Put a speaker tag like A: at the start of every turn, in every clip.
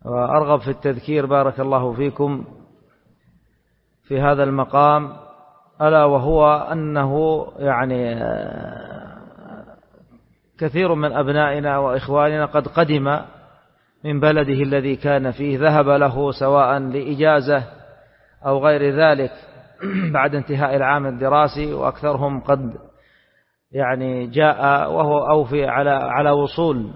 A: وأرغب في التذكير بارك الله فيكم في هذا المقام، ألا وهو أنه يعني كثير من أبنائنا وإخواننا قد قدم من بلده الذي كان فيه، ذهب له سواء لإجازة أو غير ذلك بعد انتهاء العام الدراسي، وأكثرهم قد يعني جاء وهو على وصول.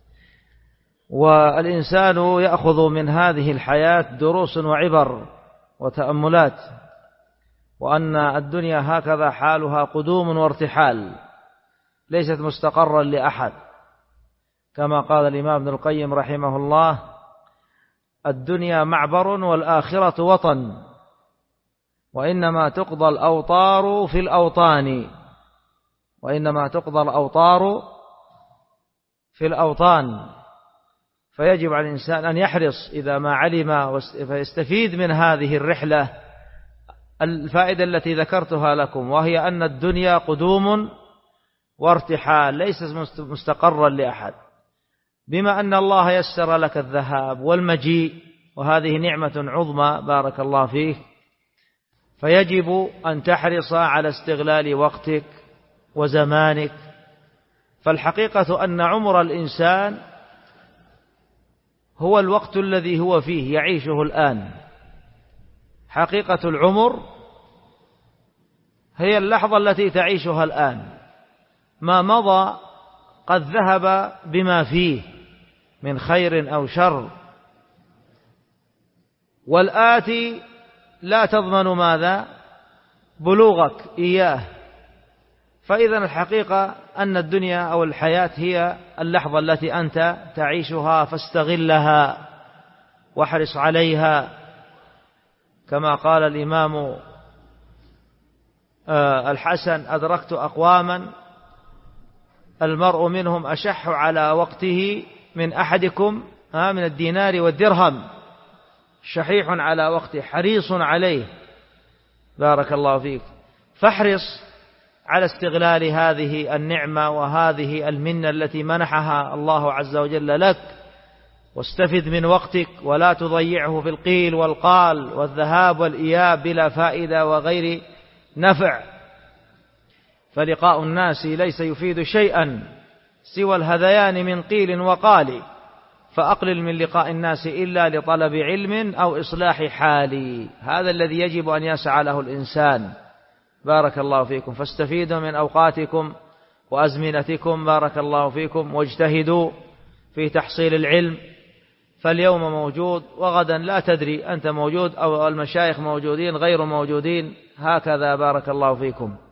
A: والإنسان يأخذ من هذه الحياة دروس وعبر وتأملات، وأن الدنيا هكذا حالها قدوم وارتحال، ليست مستقرا لأحد، كما قال الإمام ابن القيم رحمه الله: الدنيا معبر والآخرة وطن، وإنما تقضى الأوطار في الأوطان، وإنما تقضى الأوطار في الأوطان. فيجب على الإنسان أن يحرص إذا ما علم فيستفيد من هذه الرحلة الفائدة التي ذكرتها لكم، وهي أن الدنيا قدوم وارتحال، ليست مستقرا لأحد، بما أن الله يسر لك الذهاب والمجيء، وهذه نعمة عظمى بارك الله فيك، فيجب أن تحرص على استغلال وقتك وزمانك. فالحقيقة أن عمر الإنسان هو الوقت الذي هو فيه يعيشه الآن. حقيقة العمر هي اللحظة التي تعيشها الآن، ما مضى قد ذهب بما فيه من خير أو شر، والآتي لا تضمن ماذا؟ بلوغك إياه. فإذا الحقيقة أن الدنيا أو الحياة هي اللحظة التي أنت تعيشها، فاستغلها واحرص عليها، كما قال الإمام الحسن: أدركت أقواما المرء منهم أشح على وقته من أحدكم من الدينار والدرهم، شحيح على وقته حريص عليه. بارك الله فيك. فاحرص على استغلال هذه النعمة وهذه المنة التي منحها الله عز وجل لك، واستفد من وقتك ولا تضيعه في القيل والقال والذهاب والإياب بلا فائدة وغير نفع. فلقاء الناس ليس يفيد شيئا سوى الهذيان من قيل وقال، فأقلل من لقاء الناس إلا لطلب علم أو إصلاح حال. هذا الذي يجب أن يسعى له الإنسان. بارك الله فيكم. فاستفيدوا من أوقاتكم وأزمنتكم بارك الله فيكم، واجتهدوا في تحصيل العلم، فاليوم موجود وغدا لا تدري، أنت موجود أو المشايخ موجودين غير موجودين، هكذا بارك الله فيكم.